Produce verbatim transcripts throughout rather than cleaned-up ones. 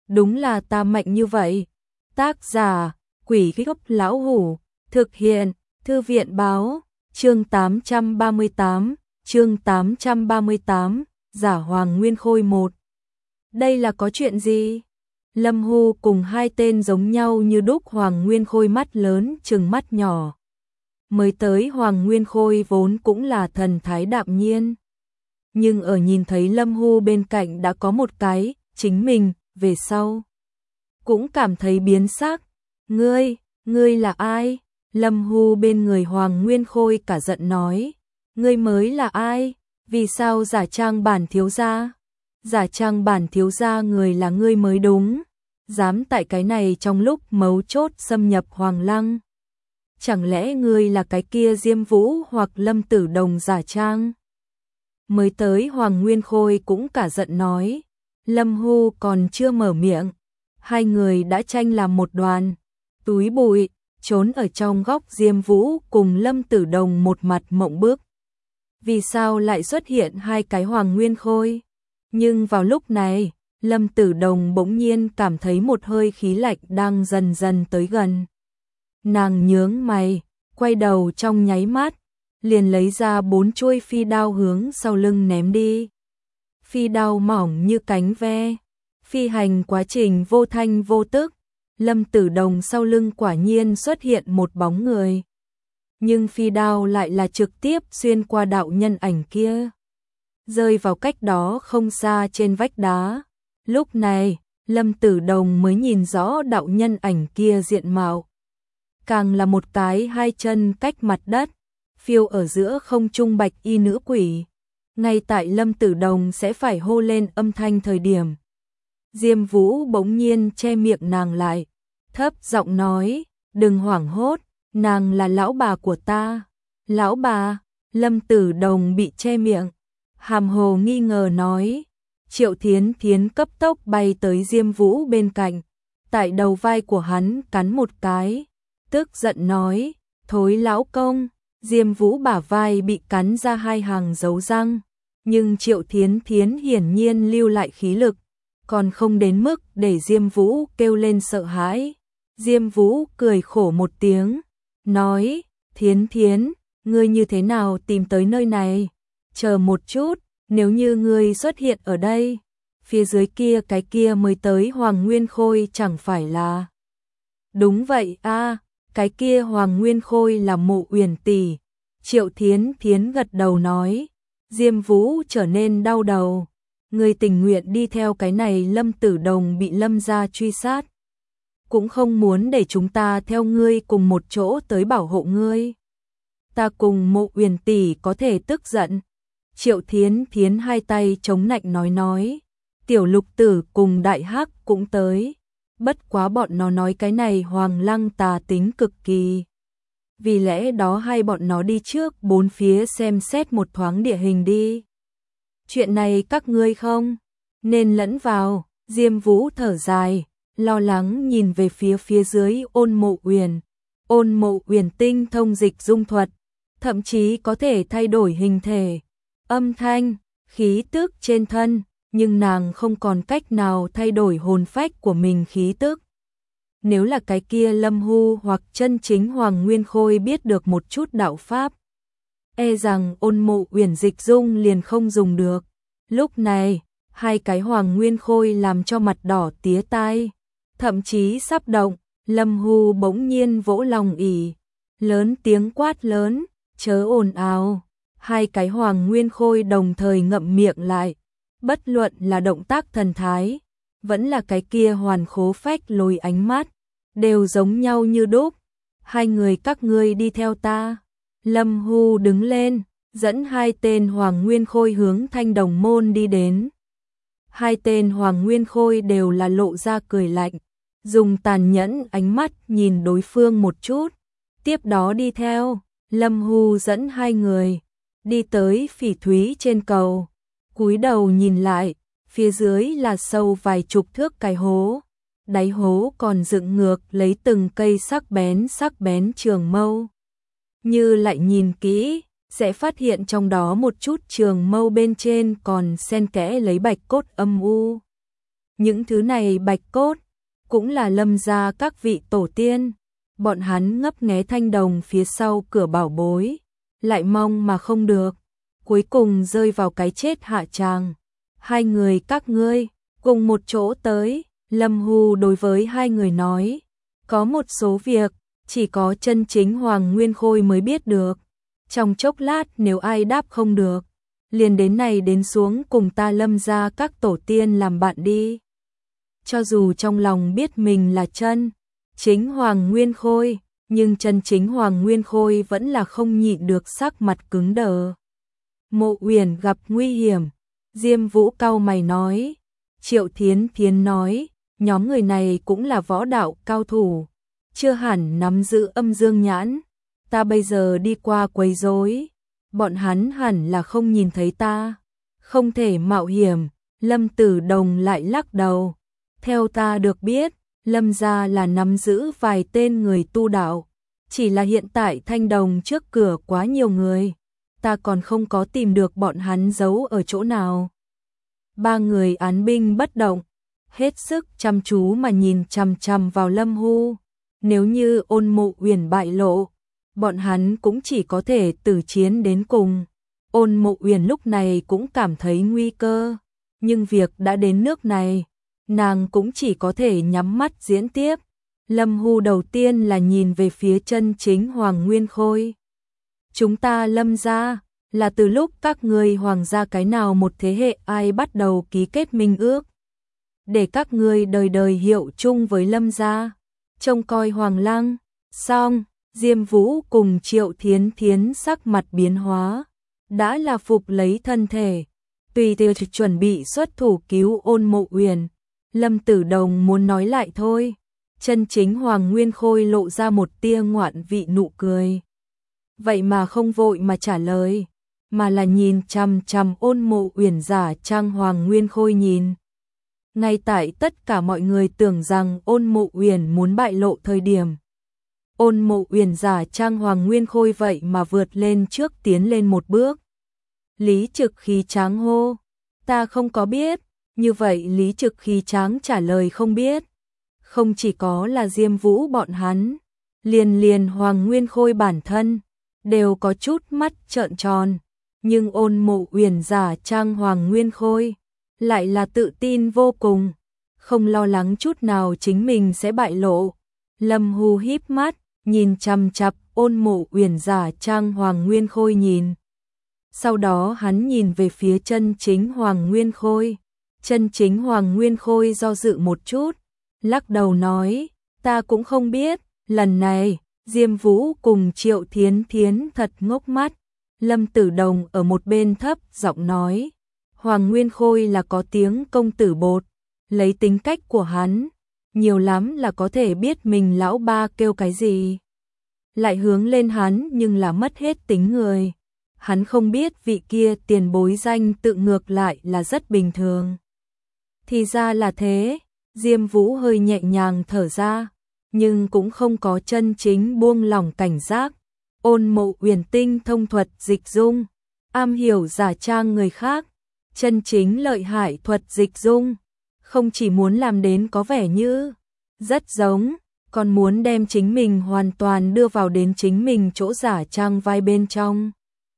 đúng là ta mạnh như vậy. Tác giả, Quỷ Gốc Lão Hủ, thực hiện, Thư viện Báo, chương tám trăm ba mươi tám, chương tám trăm ba mươi tám, Giả Hoàng Nguyên Khôi một. Đây là có chuyện gì? Lâm Hu cùng hai tên giống nhau như đúc Hoàng Nguyên Khôi mắt lớn trừng mắt nhỏ. Mới tới Hoàng Nguyên Khôi vốn cũng là thần thái đạm nhiên. Nhưng ở nhìn thấy Lâm Hu bên cạnh đã có một cái, chính mình, về sau. Cũng cảm thấy biến sắc. Ngươi, ngươi là ai? Lâm Hu bên người Hoàng Nguyên Khôi cả giận nói. Ngươi mới là ai? Vì sao giả trang bản thiếu gia? Giả trang bản thiếu gia người là ngươi mới đúng. Dám tại cái này trong lúc mấu chốt xâm nhập Hoàng Lăng. Chẳng lẽ ngươi là cái kia Diêm Vũ hoặc Lâm Tử Đồng giả trang? Mới tới Hoàng Nguyên Khôi cũng cả giận nói. Lâm Hu còn chưa mở miệng. Hai người đã tranh làm một đoàn. Túi bụi, trốn ở trong góc Diêm Vũ cùng Lâm Tử Đồng một mặt mộng bức. Vì sao lại xuất hiện hai cái Hoàng Nguyên Khôi? Nhưng vào lúc này, Lâm Tử Đồng bỗng nhiên cảm thấy một hơi khí lạnh đang dần dần tới gần. Nàng nhướng mày, quay đầu trong nháy mắt, liền lấy ra bốn chuôi phi đao hướng sau lưng ném đi. Phi đao mỏng như cánh ve, phi hành quá trình vô thanh vô tức, Lâm Tử Đồng sau lưng quả nhiên xuất hiện một bóng người. Nhưng phi đao lại là trực tiếp xuyên qua đạo nhân ảnh kia, rơi vào cách đó không xa trên vách đá. Lúc này, Lâm Tử Đồng mới nhìn rõ đạo nhân ảnh kia diện mạo. Càng là một cái hai chân cách mặt đất, phiêu ở giữa không trung bạch y nữ quỷ. Ngay tại Lâm Tử Đồng sẽ phải hô lên âm thanh thời điểm, Diêm Vũ bỗng nhiên che miệng nàng lại, thấp giọng nói, đừng hoảng hốt, nàng là lão bà của ta. Lão bà? Lâm Tử Đồng bị che miệng, hàm hồ nghi ngờ nói. Triệu Thiến Thiến cấp tốc bay tới Diêm Vũ bên cạnh, tại đầu vai của hắn cắn một cái, tức giận nói, thối lão công. Diêm Vũ bả vai bị cắn ra hai hàng dấu răng, nhưng Triệu Thiến Thiến hiển nhiên lưu lại khí lực, còn không đến mức để Diêm Vũ kêu lên sợ hãi. Diêm Vũ cười khổ một tiếng, nói, Thiến Thiến, ngươi như thế nào tìm tới nơi này? Chờ một chút, nếu như ngươi xuất hiện ở đây, phía dưới kia cái kia mới tới Hoàng Nguyên Khôi chẳng phải là... Đúng vậy a, cái kia Hoàng Nguyên Khôi là Mộ Uyển tỷ. Triệu Thiến Thiến gật đầu nói. Diêm Vũ trở nên đau đầu. Ngươi tình nguyện đi theo cái này Lâm Tử Đồng bị Lâm gia truy sát, cũng không muốn để chúng ta theo ngươi cùng một chỗ tới bảo hộ ngươi. Ta cùng Mộ Uyển tỷ có thể tức giận. Triệu Thiến Thiến hai tay chống nạnh nói nói. Tiểu Lục Tử cùng Đại Hắc cũng tới. Bất quá bọn nó nói cái này Hoàng Lăng tà tính cực kỳ. Vì lẽ đó hai bọn nó đi trước bốn phía xem xét một thoáng địa hình đi. Chuyện này các ngươi không nên lẫn vào. Diêm Vũ thở dài, lo lắng nhìn về phía phía dưới Ôn Mộ Uyển. Ôn Mộ Uyển tinh thông dịch dung thuật, thậm chí có thể thay đổi hình thể, âm thanh, khí tức trên thân, nhưng nàng không còn cách nào thay đổi hồn phách của mình khí tức. Nếu là cái kia Lâm Hu hoặc chân chính Hoàng Nguyên Khôi biết được một chút đạo pháp, e rằng Ôn Mộ Uyển dịch dung liền không dùng được. Lúc này, hai cái Hoàng Nguyên Khôi làm cho mặt đỏ tía tai, thậm chí sắp động. Lâm Hu bỗng nhiên vỗ lòng ỉ, lớn tiếng quát lớn, chớ ồn ào. Hai cái Hoàng Nguyên Khôi đồng thời ngậm miệng lại, bất luận là động tác thần thái, vẫn là cái kia hoàn khố phách lồi ánh mắt, đều giống nhau như đúc. Hai người các ngươi đi theo ta. Lâm Hu đứng lên, dẫn hai tên Hoàng Nguyên Khôi hướng Thanh Đồng Môn đi đến. Hai tên Hoàng Nguyên Khôi đều là lộ ra cười lạnh, dùng tàn nhẫn ánh mắt nhìn đối phương một chút, tiếp đó đi theo. Lâm Hu dẫn hai người đi tới Phỉ Thúy trên cầu, cúi đầu nhìn lại, phía dưới là sâu vài chục thước cái hố, đáy hố còn dựng ngược lấy từng cây sắc bén sắc bén trường mâu. Như lại nhìn kỹ, sẽ phát hiện trong đó một chút trường mâu bên trên còn xen kẽ lấy bạch cốt âm u. Những thứ này bạch cốt, cũng là Lâm gia các vị tổ tiên. Bọn hắn ngấp nghé thanh đồng phía sau cửa bảo bối, lại mong mà không được, cuối cùng rơi vào cái chết hạ tràng. Hai người các ngươi cùng một chỗ tới, Lâm Hu đối với hai người nói, có một số việc chỉ có chân chính Hoàng Nguyên Khôi mới biết được. Trong chốc lát nếu ai đáp không được, liền đến này đến xuống cùng ta Lâm gia các tổ tiên làm bạn đi. Cho dù trong lòng biết mình là chân chính Hoàng Nguyên Khôi, nhưng chân chính Hoàng Nguyên Khôi vẫn là không nhịn được sắc mặt cứng đờ. Mộ Uyển gặp nguy hiểm, Diêm Vũ cau mày nói, Triệu Thiến Thiến nói, nhóm người này cũng là võ đạo cao thủ, chưa hẳn nắm giữ âm dương nhãn, ta bây giờ đi qua quấy rối, bọn hắn hẳn là không nhìn thấy ta, không thể mạo hiểm. Lâm Tử Đồng lại lắc đầu, theo ta được biết, Lâm gia là nắm giữ vài tên người tu đạo, chỉ là hiện tại thanh đồng trước cửa quá nhiều người, ta còn không có tìm được bọn hắn giấu ở chỗ nào. Ba người án binh bất động, hết sức chăm chú mà nhìn chằm chằm vào Lâm Hu. Nếu như Ôn Mộ Uyển bại lộ, bọn hắn cũng chỉ có thể tử chiến đến cùng. Ôn Mộ Uyển lúc này cũng cảm thấy nguy cơ, nhưng việc đã đến nước này, nàng cũng chỉ có thể nhắm mắt diễn tiếp. Lâm Hu đầu tiên là nhìn về phía chân chính Hoàng Nguyên Khôi. Chúng ta Lâm gia là từ lúc các ngươi hoàng gia cái nào một thế hệ ai bắt đầu ký kết minh ước, để các ngươi đời đời hiệu chung với Lâm gia, trông coi Hoàng Lăng. Xong, Diêm Vũ cùng Triệu Thiến Thiến sắc mặt biến hóa, đã là phục lấy thân thể, tùy tiệc chuẩn bị xuất thủ cứu Ôn Mộ Uyển. Lâm Tử Đồng muốn nói lại thôi, chân chính Hoàng Nguyên Khôi lộ ra một tia ngoạn vị nụ cười. Vậy mà không vội mà trả lời, mà là nhìn chằm chằm Ôn Mộ Uyển giả trang Hoàng Nguyên Khôi nhìn. Ngay tại tất cả mọi người tưởng rằng Ôn Mộ Uyển muốn bại lộ thời điểm, Ôn Mộ Uyển giả trang Hoàng Nguyên Khôi vậy mà vượt lên trước tiến lên một bước. Lý Trực Khí Tráng hô, ta không có biết. Như vậy Lý Trực Khí Tráng trả lời không biết. Không chỉ có là Diêm Vũ bọn hắn, liền liền Hoàng Nguyên Khôi bản thân đều có chút mắt trợn tròn, nhưng Ôn Mộ Uyển giả trang Hoàng Nguyên Khôi lại là tự tin vô cùng, không lo lắng chút nào chính mình sẽ bại lộ. Lâm Hu híp mắt, nhìn chằm chằm Ôn Mộ Uyển giả trang Hoàng Nguyên Khôi nhìn. Sau đó hắn nhìn về phía chân chính Hoàng Nguyên Khôi. Chân chính Hoàng Nguyên Khôi do dự một chút, lắc đầu nói, ta cũng không biết. Lần này, Diêm Vũ cùng Triệu Thiến Thiến thật ngốc mắt. Lâm Tử Đồng ở một bên thấp giọng nói, Hoàng Nguyên Khôi là có tiếng công tử bột, lấy tính cách của hắn, nhiều lắm là có thể biết mình lão ba kêu cái gì, lại hướng lên hắn nhưng là mất hết tính người. Hắn không biết vị kia tiền bối danh tự ngược lại là rất bình thường. Thì ra là thế, Diêm Vũ hơi nhẹ nhàng thở ra, nhưng cũng không có chân chính buông lỏng cảnh giác. Ôn Mộ Uyển tinh thông thuật dịch dung, am hiểu giả trang người khác, chân chính lợi hại thuật dịch dung, không chỉ muốn làm đến có vẻ như rất giống, còn muốn đem chính mình hoàn toàn đưa vào đến chính mình chỗ giả trang vai bên trong.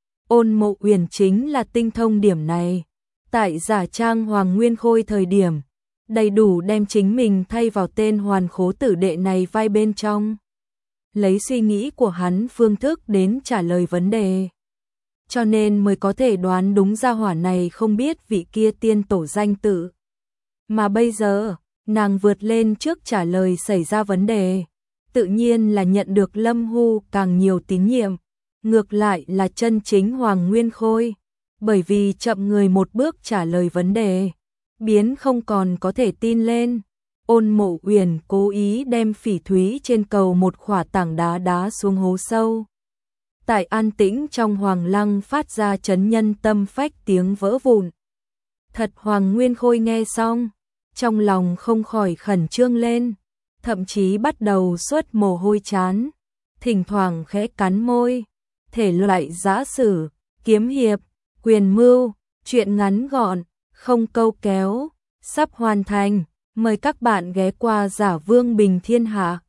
Ôn Mộ Uyển chính là tinh thông điểm này, tại giả trang Hoàng Nguyên Khôi thời điểm, đầy đủ đem chính mình thay vào tên hoàn khố tử đệ này vai bên trong. Lấy suy nghĩ của hắn phương thức đến trả lời vấn đề, cho nên mới có thể đoán đúng gia hỏa này không biết vị kia tiên tổ danh tự. Mà bây giờ, nàng vượt lên trước trả lời xảy ra vấn đề, tự nhiên là nhận được Lâm Hu càng nhiều tín nhiệm, ngược lại là chân chính Hoàng Nguyên Khôi, bởi vì chậm người một bước trả lời vấn đề, biến không còn có thể tin lên. Ôn Mộ Uyển cố ý đem phỉ thúy trên cầu một khỏa tảng đá đá xuống hố sâu. Tại an tĩnh trong Hoàng Lăng phát ra chấn nhân tâm phách tiếng vỡ vụn. Thật Hoàng Nguyên Khôi nghe xong, trong lòng không khỏi khẩn trương lên, thậm chí bắt đầu xuất mồ hôi chán, thỉnh thoảng khẽ cắn môi. Thể loại giã sử, kiếm hiệp, quyền mưu, truyện ngắn gọn, không câu kéo, sắp hoàn thành. Mời các bạn ghé qua Giả Vương Bình Thiên Hạ.